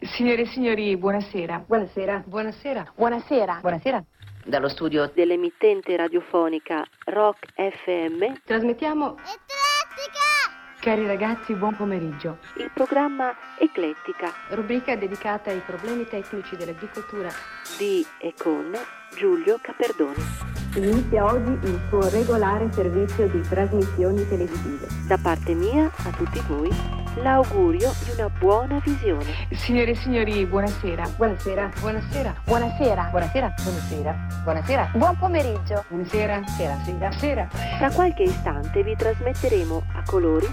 Signore e signori, buonasera. Buonasera. Buonasera. Buonasera. Buonasera. Dallo studio dell'emittente radiofonica Rock FM Trasmettiamo... Eclettica! Cari ragazzi, buon pomeriggio. il programma Eclettica Rubrica dedicata ai problemi tecnici dell'agricoltura. di e con Giulio Caperdoni. Inizia oggi il suo regolare servizio di trasmissioni televisive. Da parte mia a tutti voi l'augurio di una buona visione. Signore e signori, buonasera. Buonasera. Buonasera. Buonasera. Buonasera. Buonasera. Buonasera. Buon pomeriggio! Buonasera. Sera. Sera. Sera. Tra qualche istante vi trasmetteremo a colori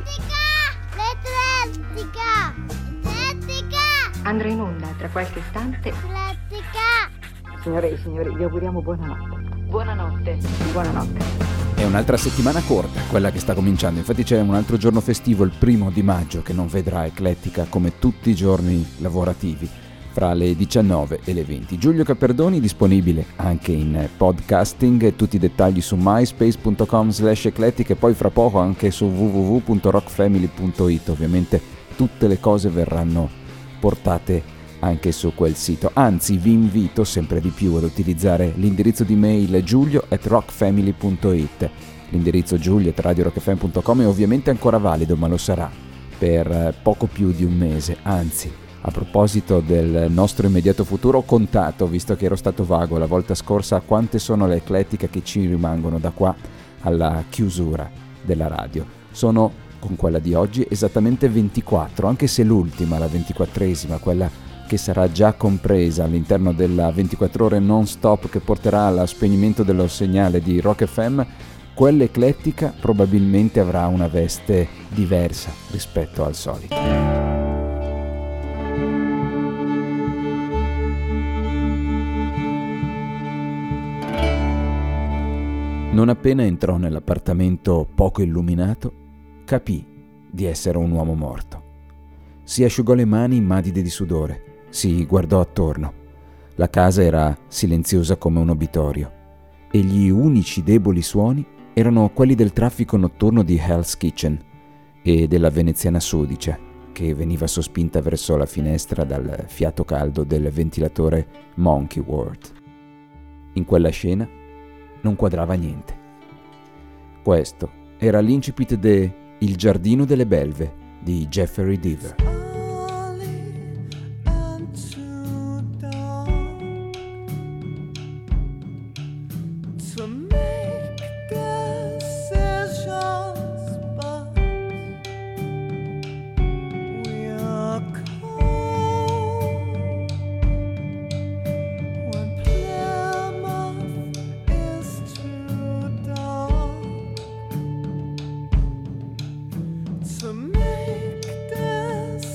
L'Eclettica! L'Eclettica! Andrà in onda tra qualche istante. L'Eclettica! Signore e signori, vi auguriamo buonanotte. Buonanotte. Buonanotte. È un'altra settimana corta, quella che sta cominciando. Infatti c'è un altro giorno festivo, il 1 maggio, che non vedrà Eclettica come tutti i giorni lavorativi, fra le 19 e le 20. Giulio Caperdoni disponibile anche in podcasting, tutti i dettagli su myspace.com/eclettica e poi fra poco anche su www.rockfamily.it. Ovviamente tutte le cose verranno portate anche su quel sito, anzi vi invito sempre di più ad utilizzare l'indirizzo di mail giulio@rockfamily.it. L'indirizzo giulio@radiorockfm.com è ovviamente ancora valido, ma lo sarà per poco più di un mese. Anzi, a proposito del nostro immediato futuro, ho contato, visto che ero stato vago la volta scorsa, quante sono le eclettiche che ci rimangono da qua alla chiusura della radio. Sono, con quella di oggi, esattamente 24, anche se l'ultima, la 24esima, quella che sarà già compresa all'interno della 24 ore non stop che porterà allo spegnimento dello segnale di Rock FM, quella eclettica probabilmente avrà una veste diversa rispetto al solito. Non appena entrò nell'appartamento poco illuminato, capì di essere un uomo morto. Si asciugò le mani immadide di sudore. Si guardò attorno. La casa era silenziosa come un obitorio e gli unici deboli suoni erano quelli del traffico notturno di Hell's Kitchen e della veneziana sudicia che veniva sospinta verso la finestra dal fiato caldo del ventilatore Monkey World. In quella scena non quadrava niente. Questo era l'incipit de Il giardino delle belve di Jeffrey Deaver. To make this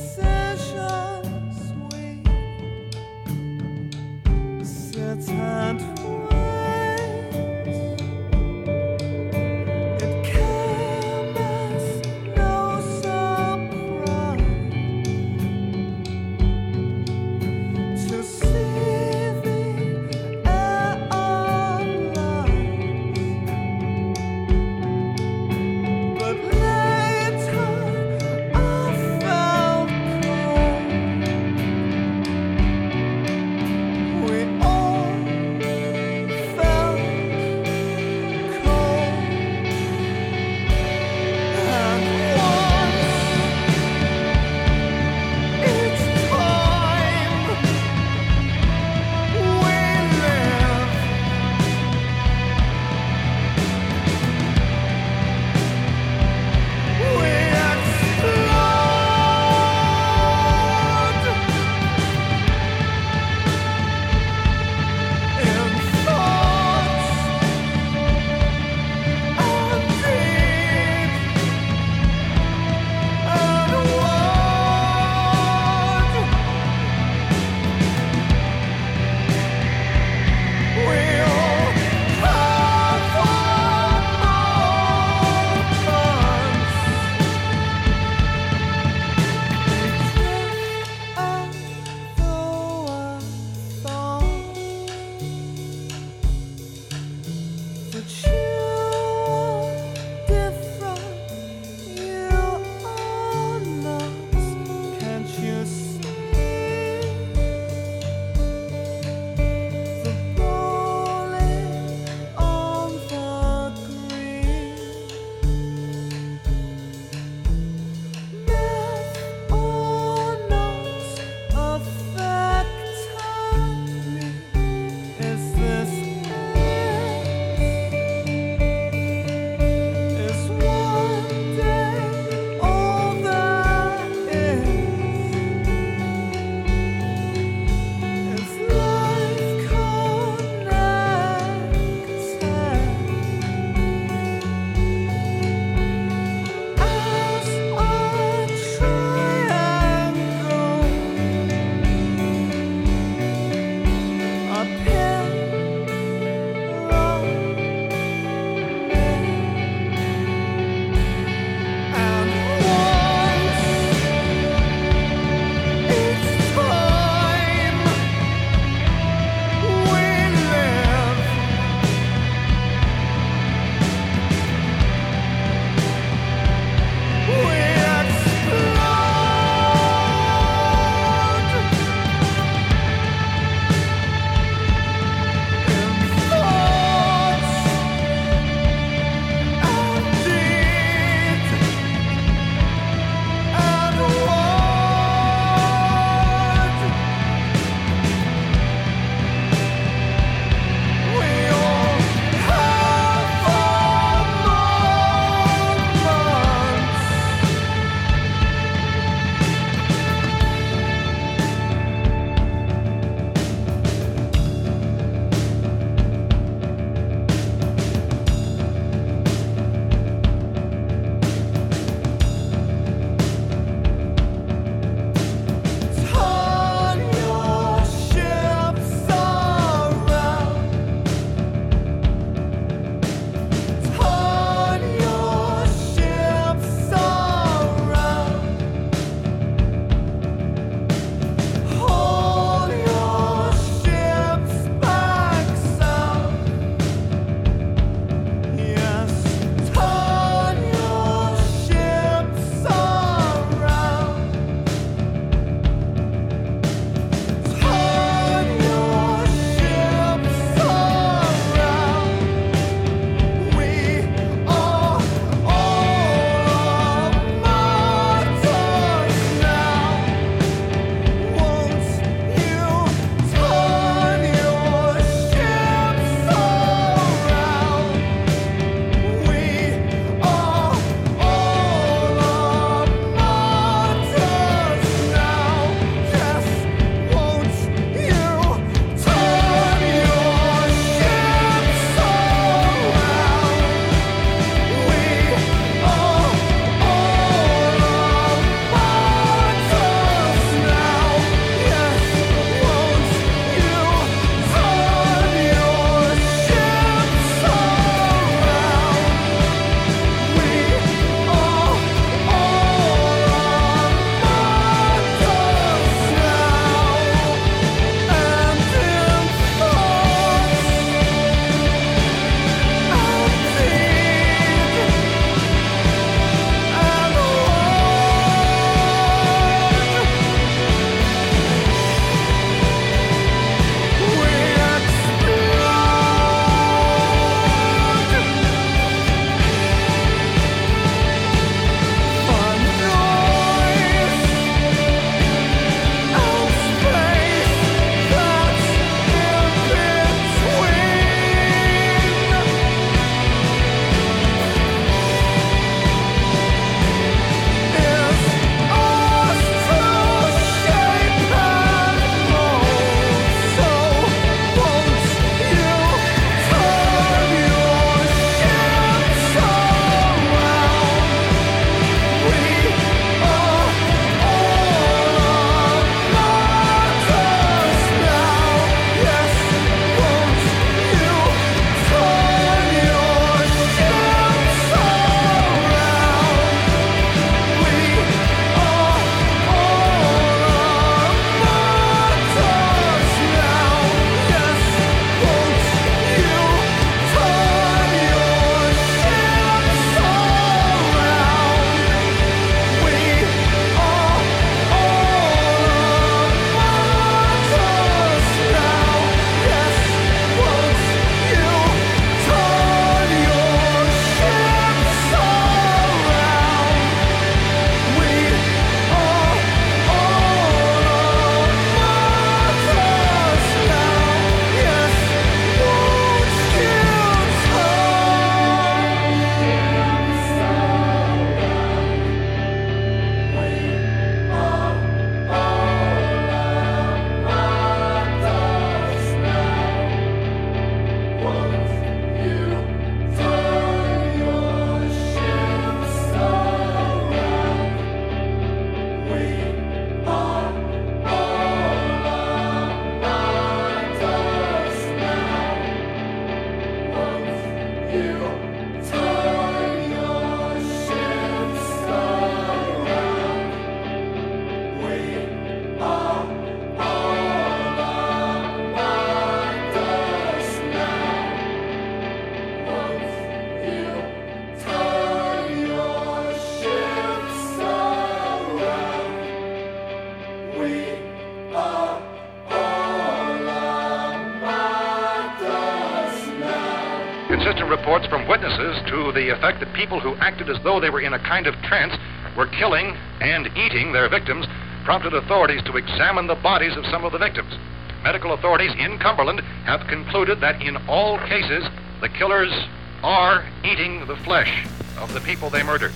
consistent reports from witnesses to the effect that people who acted as though they were in a kind of trance were killing and eating their victims prompted authorities to examine the bodies of some of the victims. Medical authorities in Cumberland have concluded that in all cases, the killers are eating the flesh of the people they murdered.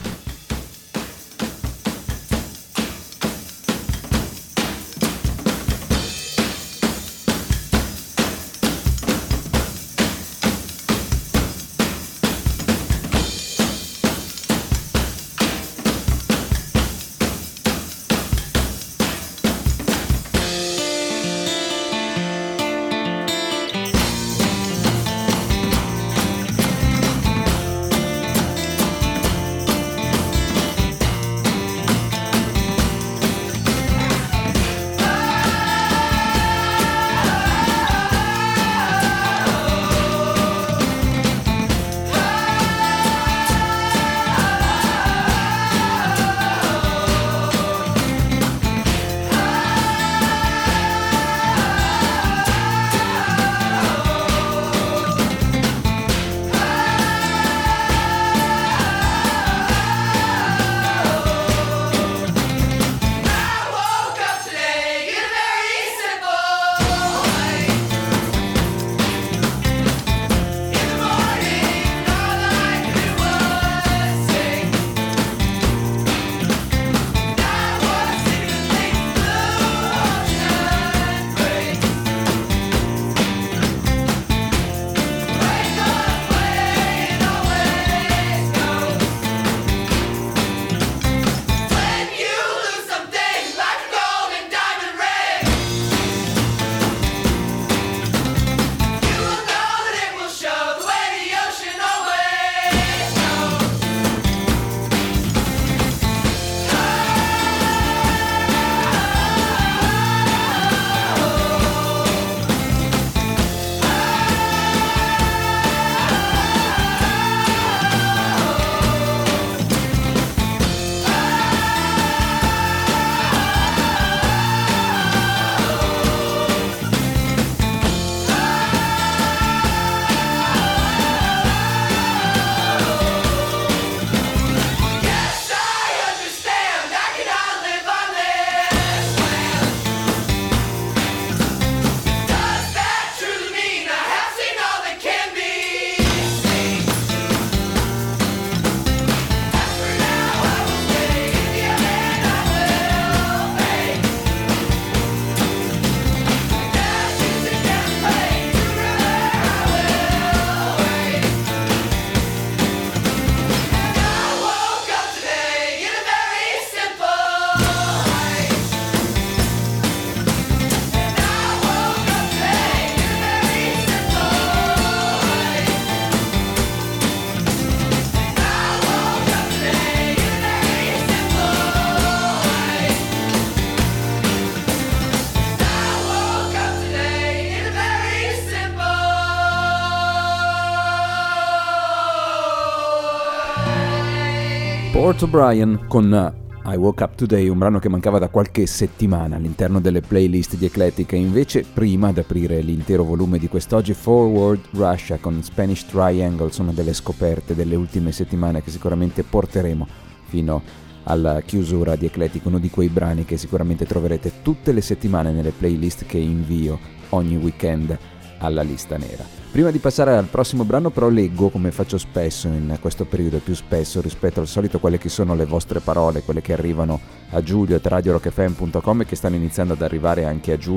Port O'Brien con I Woke Up Today, un brano che mancava da qualche settimana all'interno delle playlist di Eclettica. Invece, prima di aprire l'intero volume di quest'oggi, Forward Russia con Spanish Triangle, sono delle scoperte delle ultime settimane che sicuramente porteremo fino alla chiusura di Eclettica, uno di quei brani che sicuramente troverete tutte le settimane nelle playlist che invio ogni weekend alla lista nera. Prima di passare al prossimo brano però leggo, come faccio spesso in questo periodo, più spesso rispetto al solito, quelle che sono le vostre parole, quelle che arrivano a giulio@radiorockfm.com e che stanno iniziando ad arrivare anche a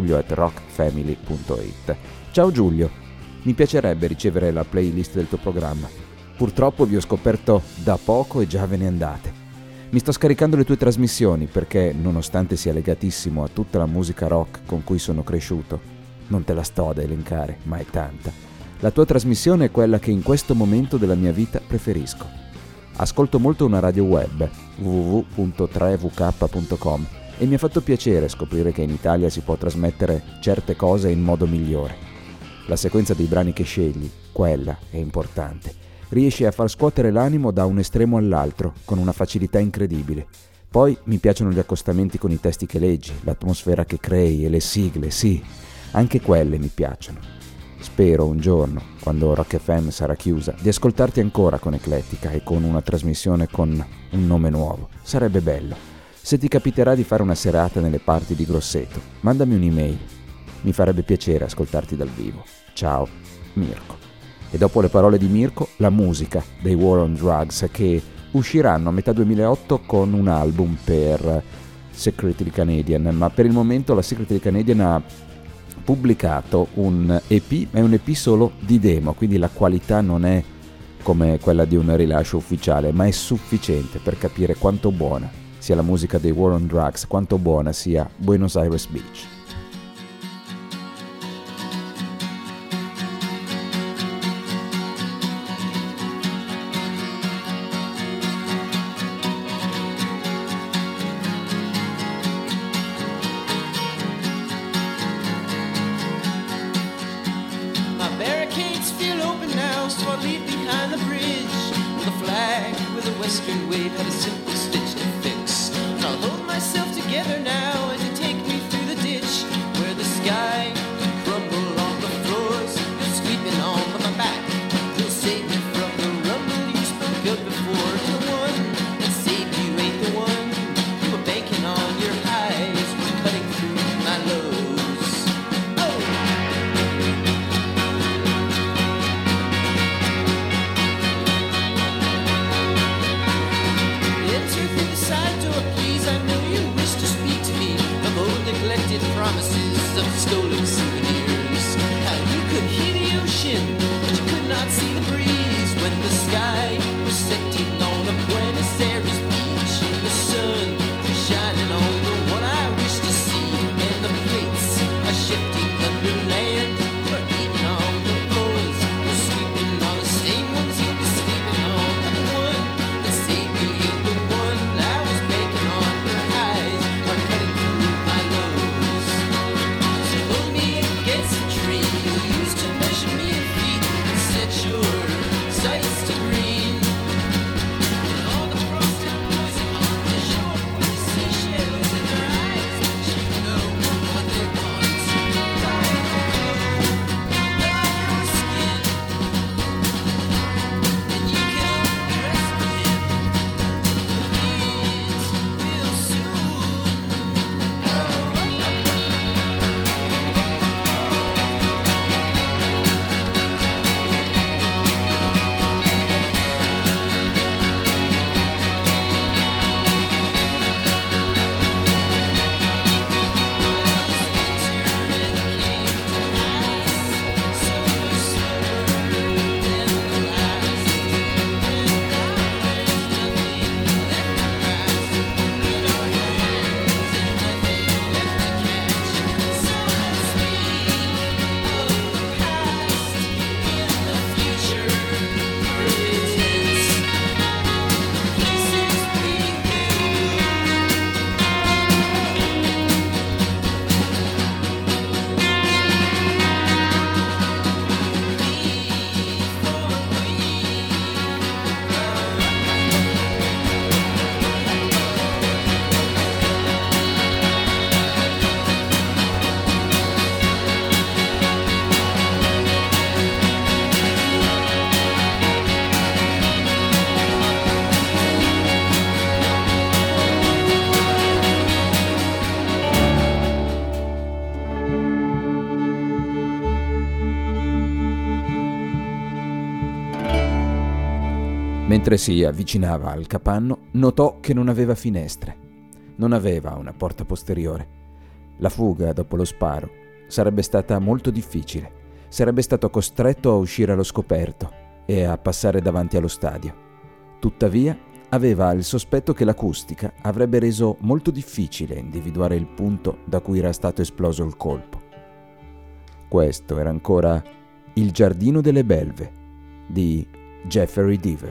giulio@rockfamily.it. Ciao Giulio, mi piacerebbe ricevere la playlist del tuo programma. Purtroppo vi ho scoperto da poco e già ve ne andate. Mi sto scaricando le tue trasmissioni perché, nonostante sia legatissimo a tutta la musica rock con cui sono cresciuto, non te la sto ad elencare, ma è tanta. La tua trasmissione è quella che in questo momento della mia vita preferisco. Ascolto molto una radio web, www.3vk.com, e mi ha fatto piacere scoprire che in Italia si può trasmettere certe cose in modo migliore. La sequenza dei brani che scegli, quella è importante. Riesci a far scuotere l'animo da un estremo all'altro, con una facilità incredibile. Poi mi piacciono gli accostamenti con i testi che leggi, l'atmosfera che crei e le sigle, sì, anche quelle mi piacciono. Spero un giorno, quando Rock FM sarà chiusa, di ascoltarti ancora con Eclettica e con una trasmissione con un nome nuovo. Sarebbe bello. Se ti capiterà di fare una serata nelle parti di Grosseto, mandami un'email. Mi farebbe piacere ascoltarti dal vivo. Ciao, Mirko. E dopo le parole di Mirko, la musica dei War on Drugs, che usciranno a metà 2008 con un album per Secretly Canadian, ma per il momento la Secretly Canadian ha pubblicato un EP, ma è un EP solo di demo, quindi la qualità non è come quella di un rilascio ufficiale, ma è sufficiente per capire quanto buona sia la musica dei War on Drugs, quanto buona sia Buenos Aires Beach. Mentre si avvicinava al capanno, notò che non aveva finestre. Non aveva una porta posteriore. La fuga dopo lo sparo sarebbe stata molto difficile. Sarebbe stato costretto a uscire allo scoperto e a passare davanti allo stadio. Tuttavia, aveva il sospetto che l'acustica avrebbe reso molto difficile individuare il punto da cui era stato esploso il colpo. Questo era ancora Il giardino delle belve di Jeffrey Deaver.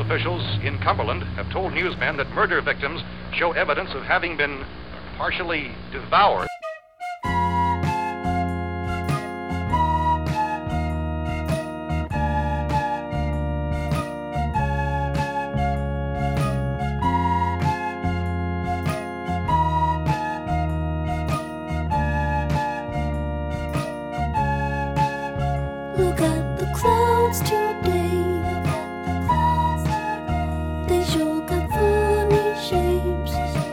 officials in Cumberland have told newsmen that murder victims show evidence of having been partially devoured. Look at the clouds today. They sure got funny shapes.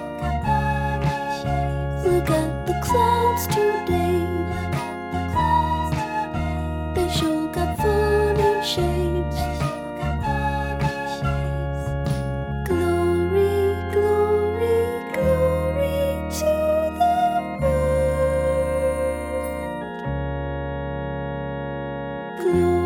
Look at the clouds today. They sure got funny shapes. Glory, glory, glory to the world. Glory.